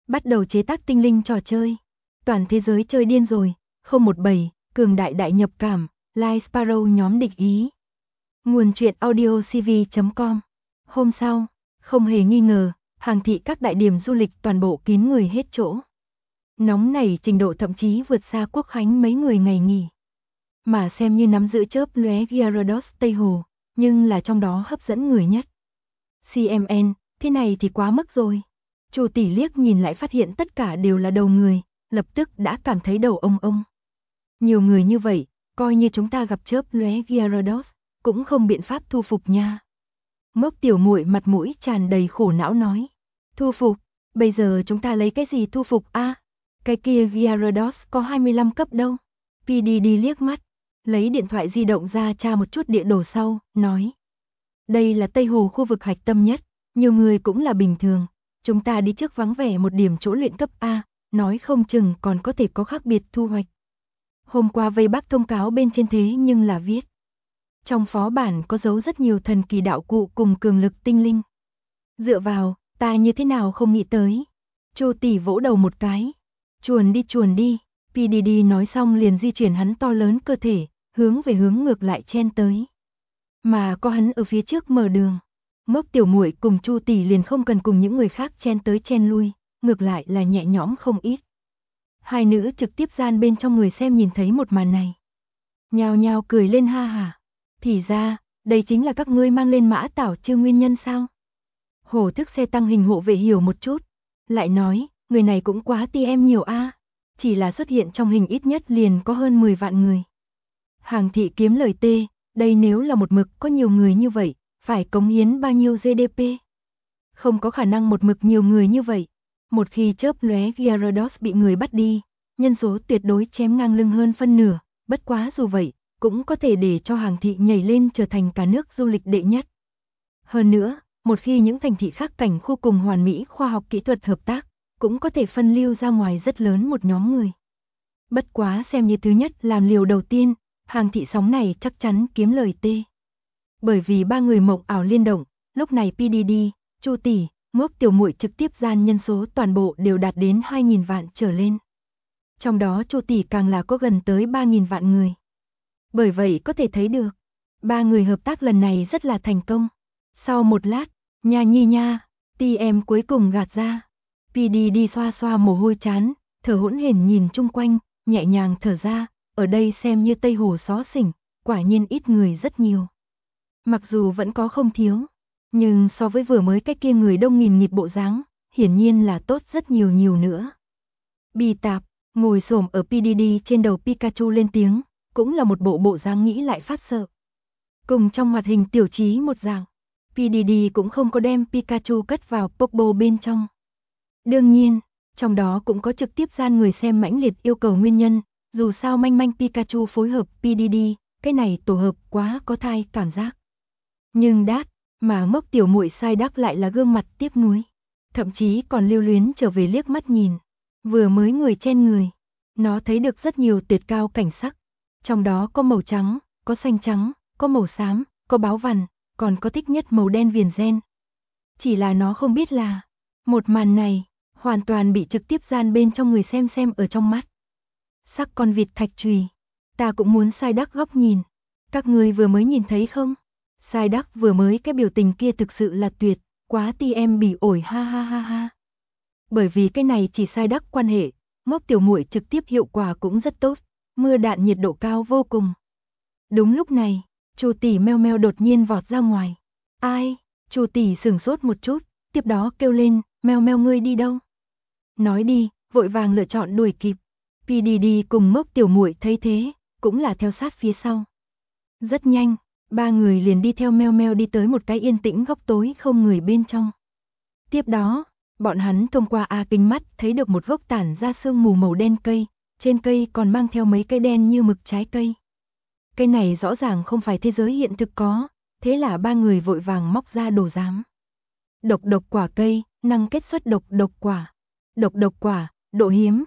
bắt đầu chế tác tinh linh trò chơi. Toàn thế giới chơi điên rồi, 017, cường đại đại nhập cảm, Like Sparrow nhóm địch ý. Nguồn truyện audio cv.com. Hôm sau, không hề nghi ngờ, hàng thị các đại điểm du lịch toàn bộ kín người hết chỗ. Nóng nảy trình độ thậm chí vượt xa Quốc khánh mấy người ngày nghỉ. Mà xem như nắm giữ chớp lóe Gyarados Tây Hồ, nhưng là trong đó hấp dẫn người nhất. CMN, thế này thì quá mức rồi. Chu tỷ liếc nhìn lại phát hiện tất cả đều là đầu người, lập tức đã cảm thấy đầu ông. Nhiều người như vậy, coi như chúng ta gặp chớp lóe Gyarados, cũng không biện pháp thu phục nha. Mốc tiểu muội mặt mũi tràn đầy khổ não nói. Thu phục, bây giờ chúng ta lấy cái gì thu phục a? Cái kia Gyarados có 25 cấp đâu. PDD liếc mắt, lấy điện thoại di động ra tra một chút địa đồ sau, nói. Đây là Tây Hồ khu vực hạch tâm nhất, nhiều người cũng là bình thường. Chúng ta đi trước vắng vẻ một điểm chỗ luyện cấp A, nói không chừng còn có thể có khác biệt thu hoạch. Hôm qua vây bác thông cáo bên trên thế nhưng là viết. Trong phó bản có dấu rất nhiều thần kỳ đạo cụ cùng cường lực tinh linh. Dựa vào, ta như thế nào không nghĩ tới. Chu tỷ vỗ đầu một cái. Chuồn đi. PDD nói xong liền di chuyển hắn to lớn cơ thể, hướng về hướng ngược lại chen tới. Mà có hắn ở phía trước mở đường. Mốc tiểu muội cùng Chu tỷ liền không cần cùng những người khác chen tới chen lui, ngược lại là nhẹ nhõm không ít. Hai nữ trực tiếp gian bên trong người xem nhìn thấy một màn này. Nhào nhào cười lên ha hả. Thì ra, đây chính là các ngươi mang lên mã tảo chưa nguyên nhân sao? Hổ thức xe tăng hình hộ vệ hiểu một chút. Lại nói, người này cũng quá TM nhiều a. Chỉ là xuất hiện trong hình ít nhất liền có hơn 10 vạn người. Hàng thị kiếm lời tê, đây nếu là một mực có nhiều người như vậy, phải cống hiến bao nhiêu GDP? Không có khả năng một mực nhiều người như vậy. Một khi chớp lóe Gyarados bị người bắt đi, nhân số tuyệt đối chém ngang lưng hơn phân nửa, bất quá dù vậy, cũng có thể để cho hàng thị nhảy lên trở thành cả nước du lịch đệ nhất. Hơn nữa, một khi những thành thị khác cảnh khu cùng hoàn mỹ khoa học kỹ thuật hợp tác, cũng có thể phân lưu ra ngoài rất lớn một nhóm người. Bất quá xem như thứ nhất làm liều đầu tiên, hàng thị sóng này chắc chắn kiếm lời tê. Bởi vì ba người mộng ảo liên động, lúc này PDD, Chu tỷ, Mốc tiểu muội trực tiếp gian nhân số toàn bộ đều đạt đến 2.000 vạn trở lên. Trong đó Chu tỷ càng là có gần tới 3.000 vạn người. Bởi vậy có thể thấy được, ba người hợp tác lần này rất là thành công. Sau một lát, nha nhi nha, TM cuối cùng gạt ra. PDD xoa xoa mồ hôi chán, thở hỗn hển nhìn chung quanh, nhẹ nhàng thở ra, ở đây xem như Tây Hồ xó xỉnh, quả nhiên ít người rất nhiều. Mặc dù vẫn có không thiếu, nhưng so với vừa mới cái kia người đông nghìn nghịt bộ dáng, hiển nhiên là tốt rất nhiều nữa. Bì tạp, ngồi xổm ở PDD trên đầu Pikachu lên tiếng, cũng là một bộ dáng nghĩ lại phát sợ. Cùng trong hoạt hình tiểu trí một dạng, PDD cũng không có đem Pikachu cất vào Popo bên trong. Đương nhiên, trong đó cũng có trực tiếp gian người xem mãnh liệt yêu cầu nguyên nhân, dù sao manh manh Pikachu phối hợp PDD, cái này tổ hợp quá có thai cảm giác. Nhưng đát, mà Mốc tiểu muội sai đắc lại là gương mặt tiếc nuối, thậm chí còn lưu luyến trở về liếc mắt nhìn, vừa mới người chen người, nó thấy được rất nhiều tuyệt cao cảnh sắc, trong đó có màu trắng, có xanh trắng, có màu xám, có báo vằn, còn có thích nhất màu đen viền gen. Chỉ là nó không biết là, một màn này, hoàn toàn bị trực tiếp gian bên trong người xem ở trong mắt. Sắc con vịt thạch chùy, ta cũng muốn sai đắc góc nhìn, các người vừa mới nhìn thấy không? Sai đắc vừa mới cái biểu tình kia thực sự là tuyệt, quá TM bỉ ổi ha. Bởi vì cái này chỉ sai đắc quan hệ, Mốc tiểu muội trực tiếp hiệu quả cũng rất tốt, mưa đạn nhiệt độ cao vô cùng. Đúng lúc này, Chu tỷ meo meo đột nhiên vọt ra ngoài. Ai? Chu tỷ sửng sốt một chút, tiếp đó kêu lên, meo meo ngươi đi đâu? Nói đi, vội vàng lựa chọn đuổi kịp. PDD cùng Mốc tiểu muội thấy thế, cũng là theo sát phía sau. Rất nhanh, ba người liền đi theo meo meo đi tới một cái yên tĩnh góc tối không người bên trong. Tiếp đó, bọn hắn thông qua kính mắt thấy được một gốc tản ra sương mù màu đen cây, trên cây còn mang theo mấy cây đen như mực trái cây. Cây này rõ ràng không phải thế giới hiện thực có, thế là ba người vội vàng móc ra đồ giám. Độc quả cây, năng kết xuất độc quả. Độc quả, độ hiếm,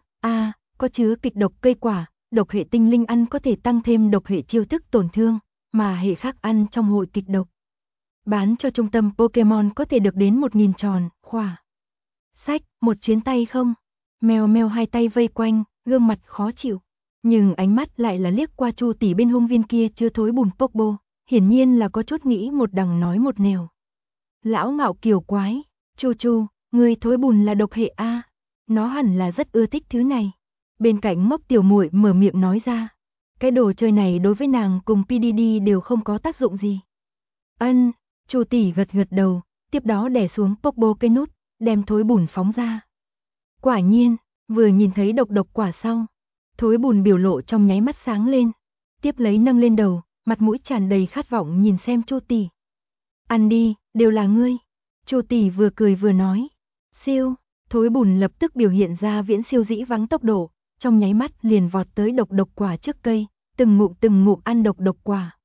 có chứa kịch độc cây quả, độc hệ tinh linh ăn có thể tăng thêm độc hệ chiêu thức tổn thương, mà hệ khác ăn trong hội kịch độc. Bán cho trung tâm Pokemon có thể được đến 1.000 tròn, khỏa. Xách, một chuyến tay không? Mèo mèo hai tay vây quanh, gương mặt khó chịu. Nhưng ánh mắt lại là liếc qua Chu tỷ bên hông viên kia chưa thối bùn Pokeball, hiển nhiên là có chút nghĩ một đằng nói một nẻo. Lão ngạo kiều quái, Chu, người thối bùn là độc hệ a, nó hẳn là rất ưa thích thứ này. Bên cạnh Mốc tiểu muội mở miệng nói ra, cái đồ chơi này đối với nàng cùng PDD đều không có tác dụng gì. Ân, Chu tỷ gật gật đầu, tiếp đó đè xuống Pokeball cây nút, đem thối bùn phóng ra. Quả nhiên, vừa nhìn thấy độc quả sau, thối bùn biểu lộ trong nháy mắt sáng lên, tiếp lấy nâng lên đầu, mặt mũi tràn đầy khát vọng nhìn xem Chu tỷ. Ăn đi, đều là ngươi. Chu tỷ vừa cười vừa nói. Siêu, thối bùn lập tức biểu hiện ra viễn siêu dĩ vắng tốc độ, trong nháy mắt liền vọt tới độc quả trước cây, từng ngụm ăn độc quả.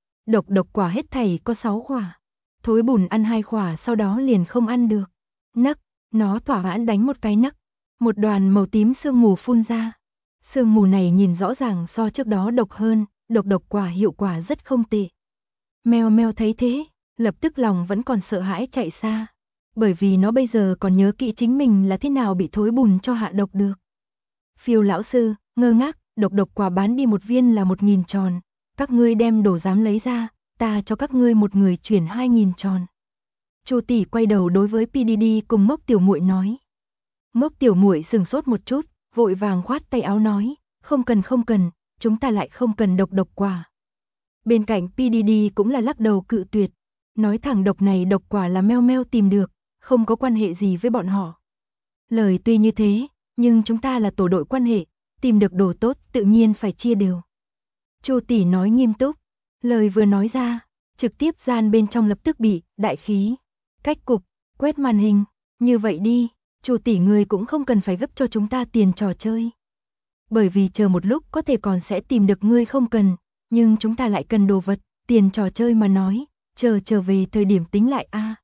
Độc quả hết thảy có 6 quả. Thối bùn ăn 2 quả sau đó liền không ăn được. Nấc, nó thỏa mãn đánh một cái nấc. Một đoàn màu tím sương mù phun ra. Sương mù này nhìn rõ ràng so trước đó độc hơn, độc quả hiệu quả rất không tệ. Mèo mèo thấy thế, lập tức lòng vẫn còn sợ hãi chạy xa. Bởi vì nó bây giờ còn nhớ kỹ chính mình là thế nào bị thối bùn cho hạ độc được. Phiêu lão sư, ngơ ngác, độc quả bán đi một viên là 1.000 tròn. Các ngươi đem đồ dám lấy ra, ta cho các ngươi một người chuyển 2.000 tròn. Chu tỷ quay đầu đối với PDD cùng Mốc tiểu muội nói. Mốc tiểu muội sừng sốt một chút, vội vàng khoát tay áo nói, không cần, chúng ta lại không cần độc quả. Bên cạnh PDD cũng là lắc đầu cự tuyệt, nói thẳng độc quả là meo meo tìm được, không có quan hệ gì với bọn họ. Lời tuy như thế, nhưng chúng ta là tổ đội quan hệ, tìm được đồ tốt tự nhiên phải chia đều. Chu tỷ nói nghiêm túc, lời vừa nói ra, trực tiếp gian bên trong lập tức bị đại khí, cách cục, quét màn hình, như vậy đi, Chu tỷ người cũng không cần phải gấp cho chúng ta tiền trò chơi. Bởi vì chờ một lúc có thể còn sẽ tìm được ngươi không cần, nhưng chúng ta lại cần đồ vật, tiền trò chơi mà nói, trở về thời điểm tính lại a.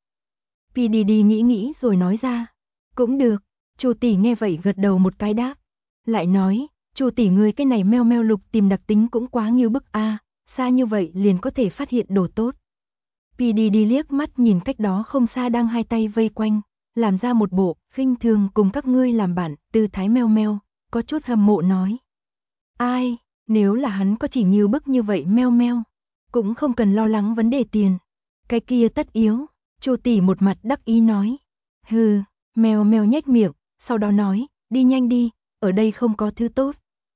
PDD nghĩ rồi nói ra, cũng được. Chu tỷ nghe vậy gật đầu một cái đáp, lại nói, Chu tỷ người cái này meo meo lục tìm đặc tính cũng quá nghiêu bức a, xa như vậy liền có thể phát hiện đồ tốt. PDD liếc mắt nhìn cách đó không xa đang hai tay vây quanh, làm ra một bộ khinh thường cùng các ngươi làm bạn, tư thái meo meo, có chút hâm mộ nói. Ai, nếu là hắn có chỉ nghiêu bức như vậy meo meo, cũng không cần lo lắng vấn đề tiền. Cái kia tất yếu, Chu tỷ một mặt đắc ý nói. Hừ, meo meo nhếch miệng, sau đó nói, đi nhanh đi, ở đây không có thứ tốt.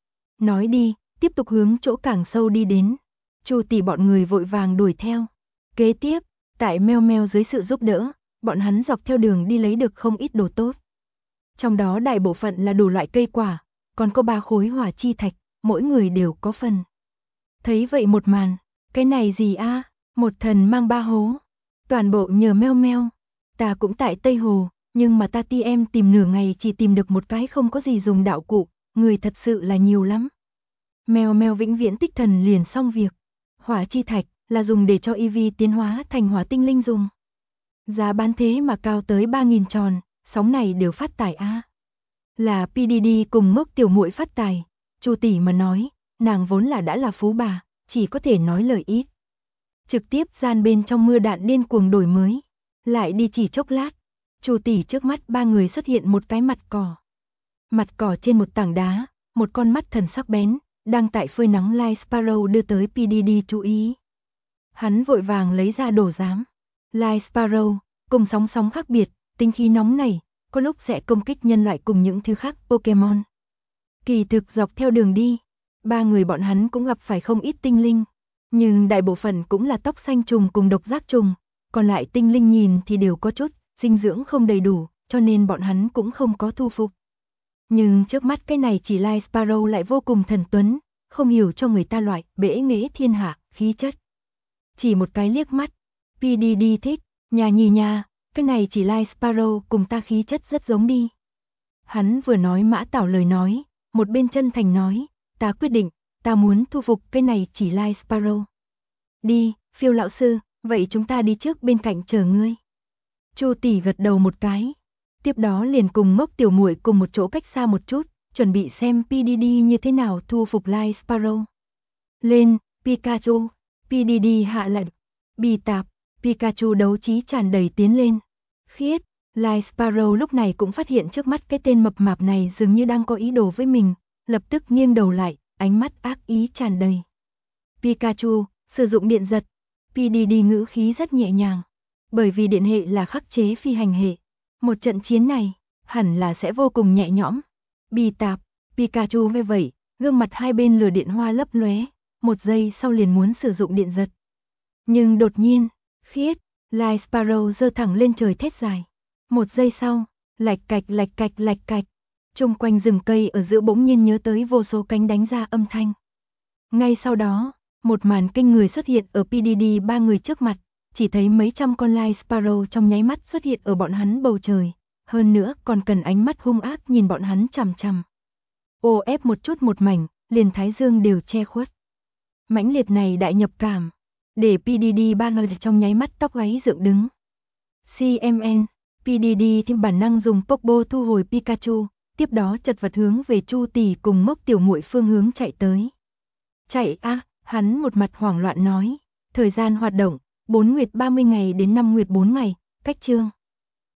Nói đi, tiếp tục hướng chỗ càng sâu đi đến. Chu tỷ bọn người vội vàng đuổi theo. Kế tiếp, tại meo meo dưới sự giúp đỡ, bọn hắn dọc theo đường đi lấy được không ít đồ tốt. Trong đó đại bộ phận là đủ loại cây quả, còn có 3 khối hỏa chi thạch, mỗi người đều có phần. Thấy vậy một màn, cái này gì a? Một thần mang 3 hố. Toàn bộ nhờ meo meo. Ta cũng tại Tây Hồ, nhưng mà ta em tìm nửa ngày chỉ tìm được một cái không có gì dùng đạo cụ, người thật sự là nhiều lắm. Meo meo vĩnh viễn tích thần liền xong việc. Hỏa chi thạch là dùng để cho Eevee tiến hóa thành hỏa tinh linh dùng. Giá bán thế mà cao tới 3.000 tròn, sóng này đều phát tài a. Là PDD cùng Mốc tiểu muội phát tài, Chu tỷ mà nói, nàng vốn là đã là phú bà, chỉ có thể nói lời ít. Trực tiếp gian bên trong mưa đạn điên cuồng đổi mới, lại đi chỉ chốc lát, Chu tỷ trước mắt 3 người xuất hiện một cái mặt cỏ. Mặt cỏ trên một tảng đá, một con mắt thần sắc bén, đang tại phơi nắng Light Sparrow đưa tới PDD chú ý. Hắn vội vàng lấy ra đồ giám. Light Sparrow, cùng sóng khác biệt, tinh khí nóng này, có lúc sẽ công kích nhân loại cùng những thứ khác Pokemon. Kỳ thực dọc theo đường đi, 3 người bọn hắn cũng gặp phải không ít tinh linh, nhưng đại bộ phận cũng là tóc xanh trùng cùng độc giác trùng, còn lại tinh linh nhìn thì đều có chút dinh dưỡng không đầy đủ, cho nên bọn hắn cũng không có thu phục. Nhưng trước mắt cái này chỉ Light Sparrow lại vô cùng thần tuấn, không hiểu cho người ta loại bể nghệ thiên hạ, khí chất. Chỉ một cái liếc mắt, PDD thích, nhà nhì nhà, cái này chỉ Light Sparrow cùng ta khí chất rất giống đi. Hắn vừa nói mã tảo lời nói, một bên chân thành nói, ta quyết định, ta muốn thu phục cái này chỉ Light Sparrow. Đi, Phiêu lão sư, vậy chúng ta đi trước bên cạnh chờ ngươi. Chu tỷ gật đầu một cái, tiếp đó liền cùng Mốc tiểu muội cùng một chỗ cách xa một chút, chuẩn bị xem PDD như thế nào thu phục Light Sparrow. Lên, Pikachu, PDD hạ lệnh, bi tạp, Pikachu đấu trí tràn đầy tiến lên. Khiết, Light Sparrow lúc này cũng phát hiện trước mắt cái tên mập mạp này dường như đang có ý đồ với mình, lập tức nghiêng đầu lại, ánh mắt ác ý tràn đầy. Pikachu, sử dụng điện giật. PDD ngữ khí rất nhẹ nhàng, bởi vì điện hệ là khắc chế phi hành hệ. Một trận chiến này, hẳn là sẽ vô cùng nhẹ nhõm. Bi tạp, Pikachu ve vẩy, gương mặt hai bên lửa điện hoa lấp lóe, một giây sau liền muốn sử dụng điện giật. Nhưng đột nhiên, khiết, Light Sparrow giơ thẳng lên trời thét dài. Một giây sau, lạch cạch lạch cạch lạch cạch, chung quanh rừng cây ở giữa bỗng nhiên nhớ tới vô số cánh đánh ra âm thanh. Ngay sau đó, một màn kinh người xuất hiện ở PDD ba người trước mặt, chỉ thấy mấy trăm con Light Sparrow trong nháy mắt xuất hiện ở bọn hắn bầu trời, hơn nữa còn cần ánh mắt hung ác nhìn bọn hắn chằm chằm. Ô ép một chút một mảnh, liền thái dương đều che khuất. Mãnh liệt này đại nhập cảm, để PDD ba người trong nháy mắt tóc gáy dựng đứng. CMN, PDD thêm bản năng dùng Pokeball thu hồi Pikachu, tiếp đó chật vật hướng về Chu tỷ cùng Mốc tiểu muội phương hướng chạy tới. Chạy a, hắn một mặt hoảng loạn nói, thời gian hoạt động, 4 nguyệt 30 ngày đến 5 nguyệt 4 ngày, cách chương.